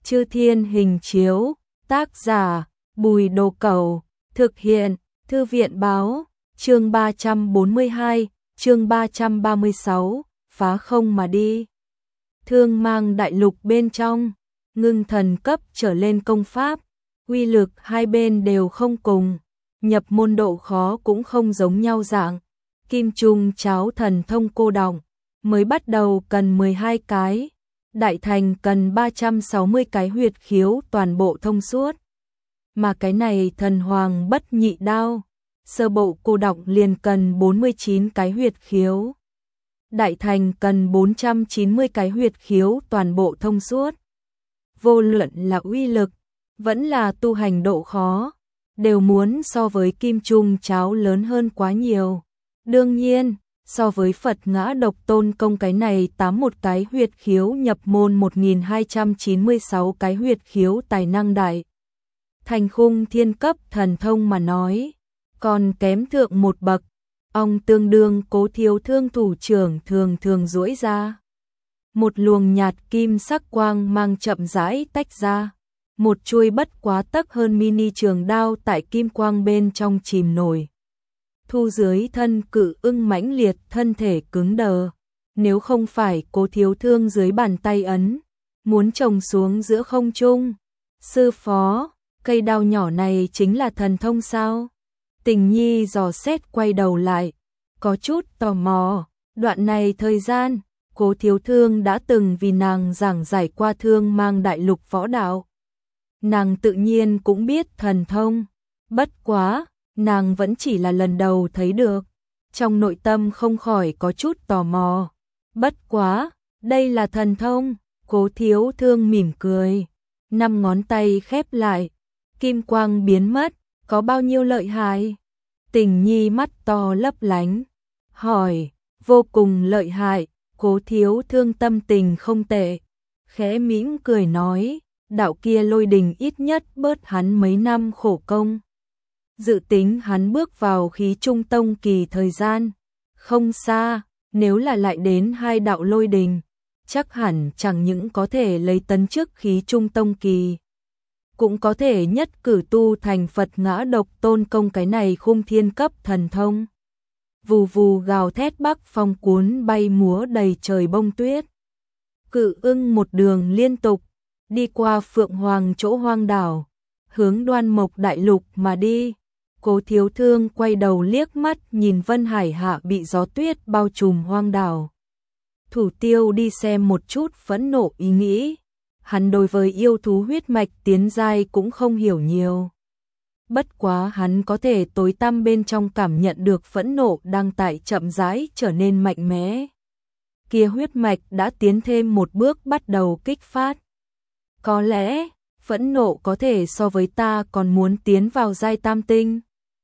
Chư Thiên Hình Chiếu, tác giả Bùi Đồ Cẩu, thực hiện Thư viện Báo, chương 342, chương 336, phá không mà đi. Thương Mang Đại Lục bên trong, ngưng thần cấp trở lên công pháp, uy lực hai bên đều không cùng, nhập môn độ khó cũng không giống nhau dạng. Kim Trung Cháo thần thông cô đọng, mới bắt đầu cần 12 cái, đại thành cần 360 cái huyệt khiếu toàn bộ thông suốt. Mà cái này thần hoàng bất nhị đao, sơ bộ cô đọng liền cần 49 cái huyệt khiếu. Đại thành cần 490 cái huyệt khiếu toàn bộ thông suốt. Vô luận là uy lực, vẫn là tu hành độ khó, đều muốn so với Kim Trung Cháo lớn hơn quá nhiều. Đương nhiên, so với Phật Ngã Độc Tôn Công cái này 81 cái huyệt khiếu nhập môn 1296 cái huyệt khiếu tài năng đại thành khung thiên cấp thần thông mà nói, còn kém thượng một bậc. Ông tương đương Cố Thiếu Thương thủ trưởng thường duỗi ra. Một luồng nhạt kim sắc quang mang chậm rãi tách ra. Một chuôi bất quá tấc hơn mini trường đao tại kim quang bên trong chìm nổi. Thu dưới thân Cự Ưng mãnh liệt thân thể cứng đờ. Nếu không phải Cố Thiếu Thương dưới bàn tay ấn, muốn trồng xuống giữa không trung. Sư phó, cây đao nhỏ này chính là thần thông sao? Tình Nhi dò xét quay đầu lại, có chút tò mò. Đoạn này thời gian, Cố Thiếu Thương đã từng vì nàng giảng giải qua Thương Mang Đại Lục võ đạo. Nàng tự nhiên cũng biết thần thông, bất quá, nàng vẫn chỉ là lần đầu thấy được. Trong nội tâm không khỏi có chút tò mò. Bất quá, đây là thần thông, Cố Thiếu Thương mỉm cười. 5 ngón tay khép lại, kim quang biến mất, có bao nhiêu lợi hại? Tình Nhi mắt to lấp lánh, hỏi, vô cùng lợi hại. Cố Thiếu Thương tâm tình không tệ, khẽ mỉm cười nói, đạo kia lôi đình ít nhất bớt hắn mấy năm khổ công. Dự tính hắn bước vào khí trung tông kỳ thời gian không xa, nếu là lại đến 2 đạo lôi đình, chắc hẳn chẳng những có thể lấy tấn chức khí trung tông kỳ, cũng có thể nhất cử tu thành Phật Ngã Độc Tôn Công cái này khung thiên cấp thần thông. Vù vù gào thét bắc phong cuốn bay múa đầy trời bông tuyết. Cự Ưng một đường liên tục đi qua Phượng Hoàng chỗ hoang đảo, hướng Đoan Mộc Đại Lục mà đi. Cố Thiếu Thương quay đầu liếc mắt nhìn Vân Hải hạ bị gió tuyết bao trùm hoang đảo. Thủ tiêu đi xem một chút phẫn nộ ý nghĩ. Hắn đối với yêu thú huyết mạch tiến giai cũng không hiểu nhiều. Bất quá hắn có thể tối tăm bên trong cảm nhận được phẫn nộ đang tại chậm rãi trở nên mạnh mẽ. Kia huyết mạch đã tiến thêm một bước bắt đầu kích phát. Có lẽ, phẫn nộ có thể so với ta còn muốn tiến vào giai tam tinh.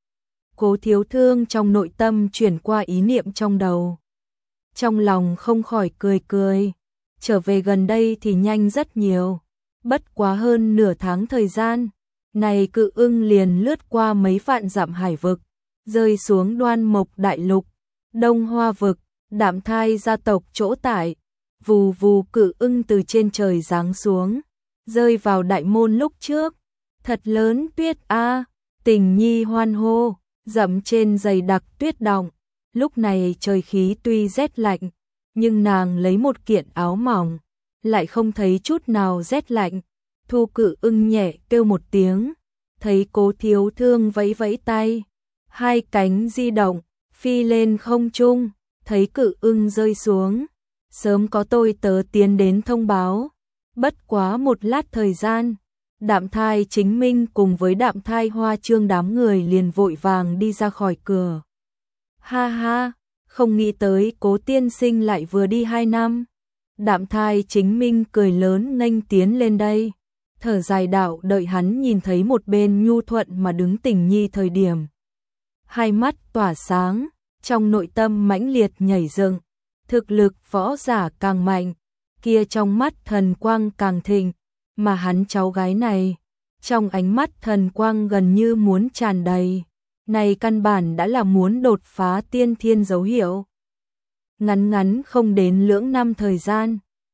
Cố Thiếu Thương trong nội tâm chuyển qua ý niệm trong đầu. Trong lòng không khỏi cười. Trở về gần đây thì nhanh rất nhiều. Bất quá hơn nửa tháng thời gian, này Cự Ưng liền lướt qua mấy vạn dặm hải vực, rơi xuống Đoan Mộc Đại Lục, Đông Hoa vực, Đạm Thai gia tộc chỗ tại. Vù vù Cự Ưng từ trên trời giáng xuống, rơi vào đại môn lúc trước. Thật lớn tuyết a, Tình Nhi hoan hô, dẫm trên dày đặc tuyết đọng. Lúc này trời khí tuy rét lạnh, nhưng nàng lấy một kiện áo mỏng, lại không thấy chút nào rét lạnh. Thu Cự Ưng nhẹ kêu một tiếng, thấy Cố Thiếu Thương vẫy vẫy tay, 2 cánh di động, phi lên không trung, thấy Cự Ưng rơi xuống. Sớm có tôi tớ tiến đến thông báo. Bất quá một lát thời gian, Đạm Thai Chính Minh cùng với Đạm Thai Hoa Trương đám người liền vội vàng đi ra khỏi cửa. Ha ha, không nghĩ tới Cố tiên sinh lại vừa đi 2 năm. Đạm Thai Chính Minh cười lớn nghênh tiến lên đây. Thở dài đạo đợi hắn nhìn thấy một bên nhu thuận mà đứng Tình Nhi thời điểm. Hai mắt tỏa sáng, trong nội tâm mãnh liệt nhảy dựng. Thực lực võ giả càng mạnh, kia trong mắt thần quang càng thịnh, mà hắn cháu gái này, trong ánh mắt thần quang gần như muốn tràn đầy. Này căn bản đã là muốn đột phá tiên thiên dấu hiệu. Ngắn không đến lưỡng năm thời gian,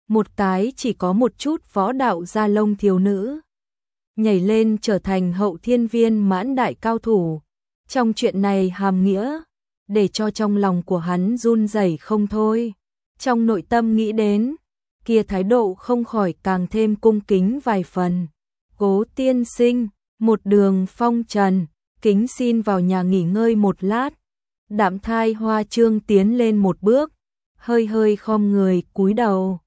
một cái chỉ có một chút võ đạo da lông thiếu nữ, nhảy lên trở thành hậu thiên viên mãn đại cao thủ. Trong chuyện này hàm nghĩa, để cho trong lòng của hắn run rẩy không thôi. Trong nội tâm nghĩ đến, kia thái độ không khỏi càng thêm cung kính vài phần. Cố tiên sinh, một đường phong trần, kính xin vào nhà nghỉ ngơi một lát. Đạm Thai Hoa Trương tiến lên một bước, hơi hơi khom người cúi đầu.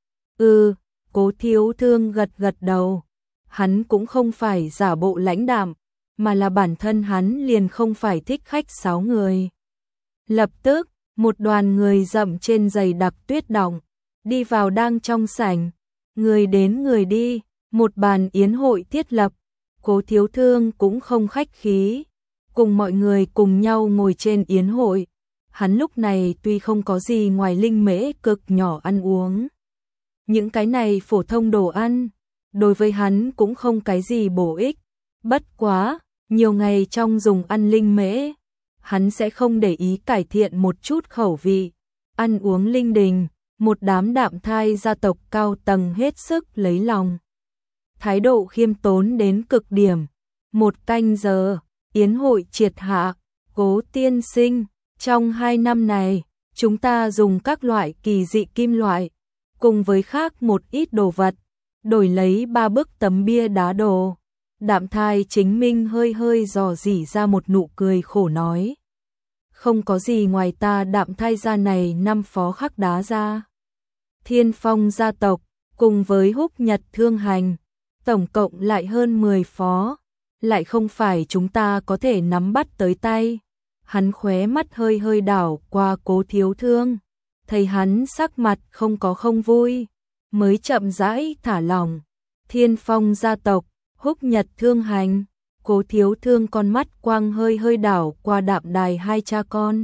Cố thiếu thương gật gật đầu. Hắn cũng không phải giả bộ lãnh đạm, mà là bản thân hắn liền không phải thích khách sáo người. Lập tức, một đoàn người dậm trên giày đặc tuyết đọng, đi vào đang trong sảnh. Người đến người đi, một bàn yến hội thiết lập. Cố thiếu thương cũng không khách khí, cùng mọi người cùng nhau ngồi trên yến hội. Hắn lúc này tuy không có gì ngoài linh mễ cực nhỏ ăn uống, những cái này phổ thông đồ ăn, đối với hắn cũng không cái gì bổ ích. Bất quá, nhiều ngày trong dùng ăn linh mễ, hắn sẽ không để ý cải thiện một chút khẩu vị. Ăn uống linh đình, một đám Đạm Thai gia tộc cao tầng hết sức lấy lòng. Thái độ khiêm tốn đến cực điểm. 1 canh giờ, yến hội triệt hạ. Cố tiên sinh, trong 2 năm này, chúng ta dùng các loại kỳ dị kim loại, cùng với khác một ít đồ vật, đổi lấy 3 bức tấm bia đá đồ. Đạm Thai Chính Minh hơi hơi dò dỉ ra một nụ cười khổ nói. Không có gì ngoài ta Đạm Thai gia này 5 phó khắc đá ra. Thiên Phong gia tộc, cùng với Húc Nhật Thương Hành, tổng cộng lại hơn 10 phó, lại không phải chúng ta có thể nắm bắt tới tay. Hắn khóe mắt hơi hơi đảo qua Cố thiếu thương, thấy hắn sắc mặt không có không vui, mới chậm rãi thả lỏng. Thiên Phong gia tộc, Húc Nhật Thương Hành, Cố thiếu thương con mắt quang hơi hơi đảo qua Đạm Đài hai cha con.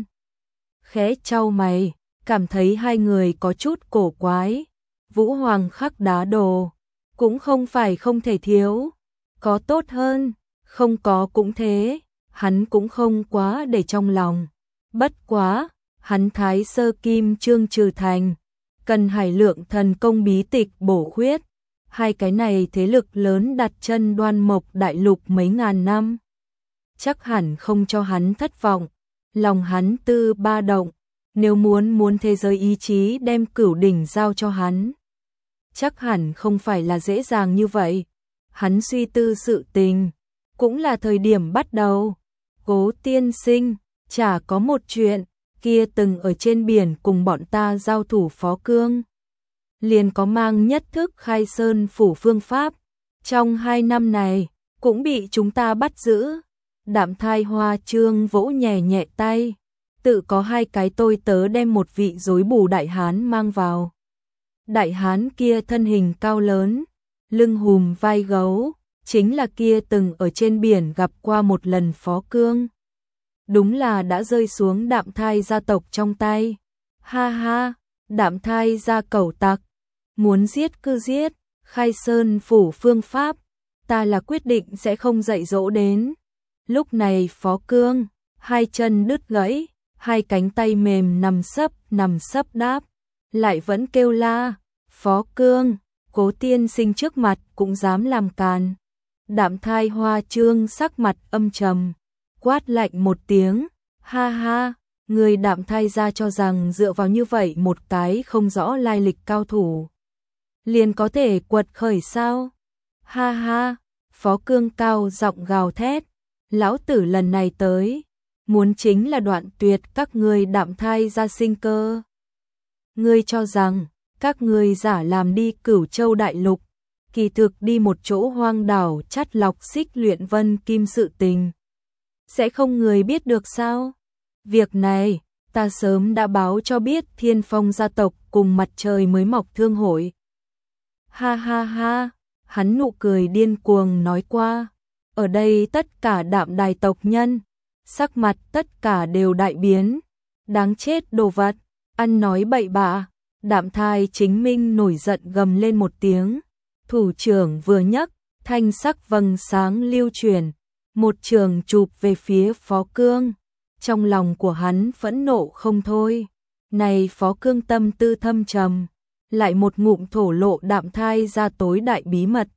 Khẽ chau mày, cảm thấy hai người có chút cổ quái. Vũ Hoàng khắc đá đồ, cũng không phải không thể thiếu, có tốt hơn, không có cũng thế, hắn cũng không quá để trong lòng. Bất quá, hắn Thái Sơ Kim Trương trừ thành, cần Hải Lượng thần công bí tịch bổ khuyết, hai cái này thế lực lớn đặt chân Đoan Mộc đại lục mấy ngàn năm, chắc hẳn không cho hắn thất vọng. Lòng hắn tư ba động, nếu muốn thế giới ý chí đem Cửu đỉnh giao cho hắn, chắc hẳn không phải là dễ dàng như vậy. Hắn suy tư sự tình, cũng là thời điểm bắt đầu. Cố tiên sinh, chả có một chuyện, kia từng ở trên biển cùng bọn ta giao thủ Phó Cương, liền có mang nhất thức khai sơn phủ phương pháp, trong 2 năm này, cũng bị chúng ta bắt giữ. Đạm Thai Hoa Trương vỗ nhẹ nhẹ tay, tự có 2 cái tôi tớ đem một vị rối bù đại hán mang vào. Đại hán kia thân hình cao lớn, lưng hùm vai gấu, chính là kia từng ở trên biển gặp qua một lần Phó Cương. Đúng là đã rơi xuống Đạm Thai gia tộc trong tay. Ha ha, Đạm Thai gia cẩu tặc, muốn giết cứ giết, khai sơn phủ phương pháp, ta là quyết định sẽ không dạy dỗ đến. Lúc này Phó Cương, 2 chân đứt gãy, 2 cánh tay mềm nằm sấp đáp, lại vẫn kêu la. Phó Cương, Cố tiên sinh trước mặt cũng dám làm càn. Đạm Thai Hoa Trương sắc mặt âm trầm, quát lạnh một tiếng. Ha ha, người Đạm Thai gia cho rằng dựa vào như vậy một cái không rõ lai lịch cao thủ, liền có thể quật khởi sao? Ha ha, Phó Cương cao giọng gào thét. Lão tử lần này tới, muốn chính là đoạn tuyệt các ngươi Đạm Thai gia sinh cơ. Ngươi cho rằng, các ngươi giả làm đi Cửu Châu đại lục, kỳ thực đi một chỗ hoang đảo chắt lọc xích luyện vân kim sự tình, sẽ không người biết được sao? Việc này, ta sớm đã báo cho biết Thiên Phong gia tộc cùng Mặt Trời Mới Mọc thương hội. Ha ha ha, hắn nụ cười điên cuồng nói qua. Ở đây tất cả Đạm Đài tộc nhân, sắc mặt tất cả đều đại biến. Đáng chết đồ vật, ăn nói bậy bạ. Đạm Thai Chính Minh nổi giận gầm lên một tiếng, thủ trưởng vừa nhấc, thanh sắc vầng sáng lưu chuyển, một trường chụp về phía Phó Cương. Trong lòng của hắn phẫn nộ không thôi. Này Phó Cương tâm tư thâm trầm, lại một ngụm thổ lộ Đạm Thai ra tối đại bí mật.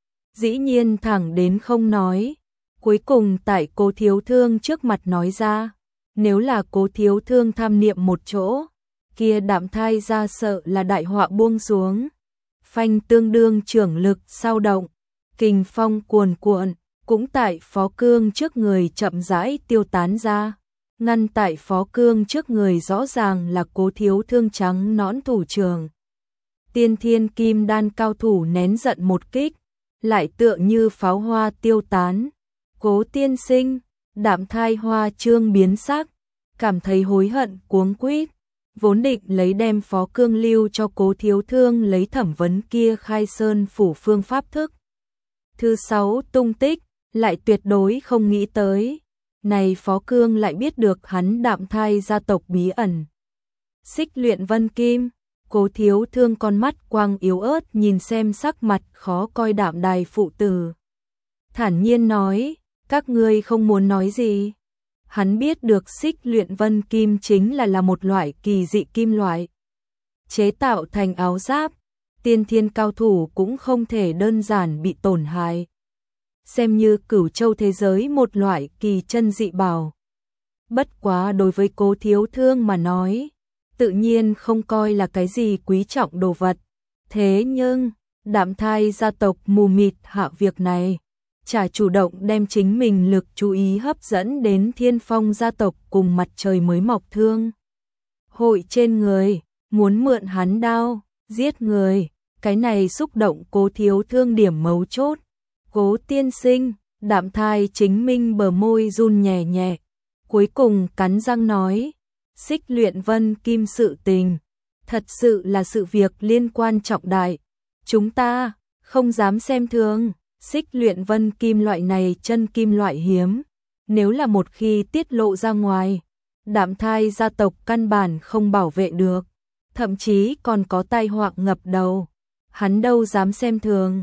Dĩ nhiên thẳng đến không nói, cuối cùng tại Cố Thiếu Thương trước mặt nói ra, nếu là Cố Thiếu Thương tham niệm một chỗ, kia Đạm Thai ra sợ là đại họa buông xuống. Phanh tương đương trưởng lực sao động, kình phong cuồn cuộn, cũng tại Phó Cương trước người chậm rãi tiêu tán ra. Ngăn tại Phó Cương trước người rõ ràng là Cố Thiếu Thương trắng nõn thủ trưởng. Tiên Thiên Kim Đan cao thủ nén giận một kích, lại tựa như pháo hoa tiêu tán. Cố tiên sinh, Đạm Thai hoa trương biến sắc, cảm thấy hối hận cuống quýt, vốn định lấy đem Phó Cương lưu cho Cố Thiếu Thương lấy thẩm vấn kia khai sơn phủ phương pháp thức. Thứ 6 tung tích, lại tuyệt đối không nghĩ tới. Này Phó Cương lại biết được hắn Đạm Thai gia tộc bí ẩn. Xích Luyện Vân Kim, Cố Thiếu Thương con mắt quang yếu ớt nhìn xem sắc mặt khó coi Đạm Đài phụ tử. Thản nhiên nói, các ngươi không muốn nói gì. Hắn biết được Xích Luyện Vân Kim chính là một loại kỳ dị kim loại. Chế tạo thành áo giáp, tiên thiên cao thủ cũng không thể đơn giản bị tổn hại. Xem như Cửu Châu thế giới một loại kỳ chân dị bảo. Bất quá đối với Cố Thiếu Thương mà nói, tự nhiên không coi là cái gì quý trọng đồ vật. Thế nhưng, Đạm Thai gia tộc mù mịt hạ việc này, chả chủ động đem chính mình lực chú ý hấp dẫn đến Thiên Phong gia tộc cùng Mặt Trời Mới Mọc Thương hội trên người, muốn mượn hắn đao, giết người, cái này xúc động Cố Thiếu Thương điểm mấu chốt. Cố tiên sinh, Đạm Thai chính minh bờ môi run nhẹ nhẹ, cuối cùng cắn răng nói, Xích Luyện Vân Kim sự tình, thật sự là sự việc liên quan trọng đại, chúng ta không dám xem thường. Xích Luyện Vân Kim loại này chân kim loại hiếm, nếu là một khi tiết lộ ra ngoài, Đạm Thai gia tộc căn bản không bảo vệ được, thậm chí còn có tai họa ngập đầu. Hắn đâu dám xem thường.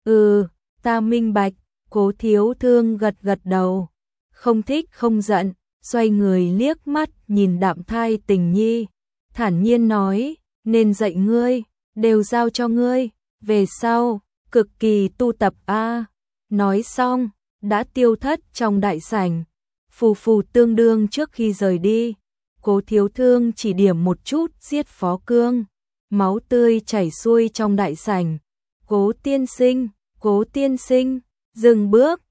Ta minh bạch. Cố Thiếu Thương gật gật đầu, không thích không giận, xoay người liếc mắt nhìn Đạm Thai Tình Nhi, thản nhiên nói, nên dạy ngươi, đều giao cho ngươi, về sau cực kỳ tu tập a. Nói xong, đã tiêu thất trong đại sảnh. Phù phù tương đương trước khi rời đi, Cố Thiếu Thương chỉ điểm một chút giết Phó Cương, máu tươi chảy xuôi trong đại sảnh. Cố tiên sinh, dừng bước,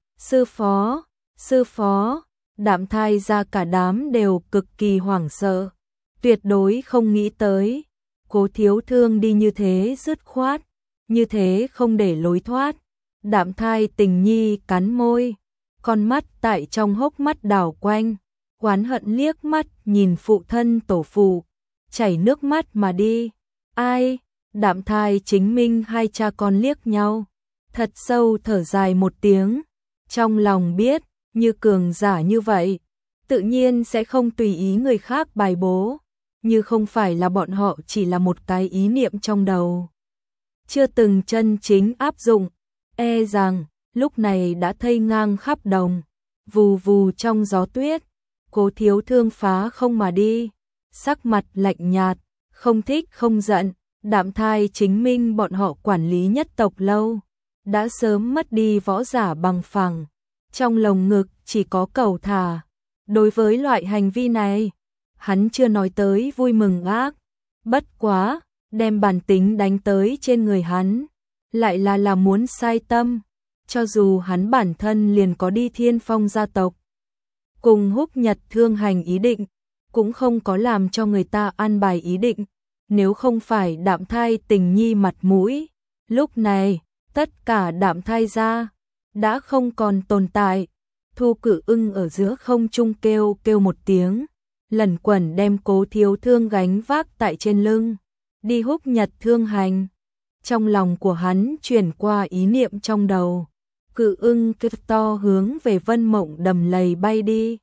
sư phó, Đạm Thai ra cả đám đều cực kỳ hoảng sợ, tuyệt đối không nghĩ tới. Cố Thiếu Thương đi như thế dứt khoát, như thế không để lối thoát. Đạm Thai Tình Nhi cắn môi, con mắt tại trong hốc mắt đảo quanh, oán hận liếc mắt nhìn phụ thân tổ phụ, chảy nước mắt mà đi. Ai? Đạm Thai chính minh hai cha con liếc nhau, thật sâu thở dài một tiếng, trong lòng biết, như cường giả như vậy, tự nhiên sẽ không tùy ý người khác bài bố, như không phải là bọn họ chỉ là một cái ý niệm trong đầu, chưa từng chân chính áp dụng, e rằng lúc này đã thây ngang khắp đồng, vù vù trong gió tuyết. Cố Thiếu Thương phá không mà đi, sắc mặt lạnh nhạt, không thích không giận. Đạm Thai chính minh bọn họ quản lý nhất tộc lâu, đã sớm mất đi võ giả bằng phẳng, trong lồng ngực chỉ có cầu thả. Đối với loại hành vi này, hắn chưa nói tới vui mừng ác, bất quá, đem bản tính đánh tới trên người hắn, lại là muốn sai tâm, cho dù hắn bản thân liền có đi Thiên Phong gia tộc, cùng Húc Nhật thương hành ý định, cũng không có làm cho người ta an bài ý định. Nếu không phải Đạm Thai Tình Nhi mặt mũi, lúc này, tất cả Đạm Thai gia đã không còn tồn tại. Thu Cử Ưng ở giữa không trung kêu một tiếng, lẩn quẩn đem Cố Thiếu Thương gánh vác tại trên lưng, đi Húc Nhật thương hành. Trong lòng của hắn chuyển qua ý niệm trong đầu, Cự Ưng kêu to hướng về Vân Mộng đầm lầy bay đi.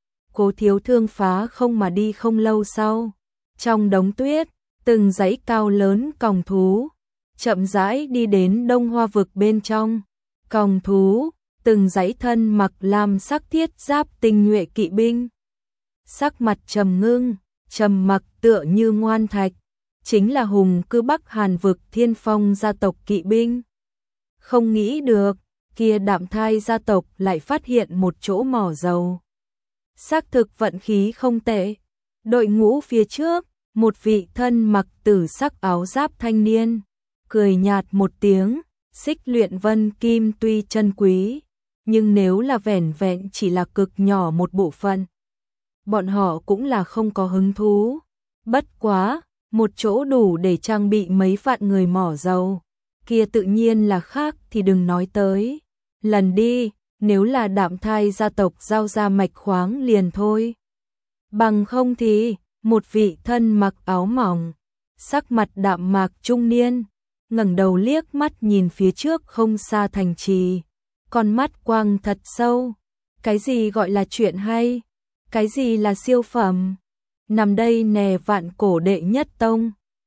Cố Thiếu Thương phá không mà đi không lâu sau, trong đống tuyết, từng dãy cao lớn còng thú, chậm rãi đi đến Đông Hoa vực bên trong. Còng thú, từng dãy thân mặc lam sắc thiết giáp tinh nhuệ kỵ binh. Sắc mặt trầm ngưng, trầm mặc tựa như ngoan thạch, chính là hùng cư Bắc Hàn vực Thiên Phong gia tộc kỵ binh. Không nghĩ được, kia Đạm Thai gia tộc lại phát hiện một chỗ mỏ dầu. Xác thực vận khí không tệ. Đội ngũ phía trước, một vị thân mặc tử sắc áo giáp thanh niên, cười nhạt một tiếng, xích luyện vân kim tuy chân quý, nhưng nếu là vẻn vẹn chỉ là cực nhỏ một bộ phận, bọn họ cũng là không có hứng thú. Bất quá, một chỗ đủ để trang bị mấy vạn người mỏ dầu, kia tự nhiên là khác thì đừng nói tới. Lần đi, nếu là Đạm Thai gia tộc giao ra mạch khoáng liền thôi. Bằng không thì, một vị thân mặc áo mỏng, sắc mặt đạm mạc trung niên, ngẩng đầu liếc mắt nhìn phía trước không xa thành trì, con mắt quang thật sâu. Cái gì gọi là chuyện hay? Cái gì là siêu phẩm? Nằm đây nè Vạn Cổ đệ nhất tông,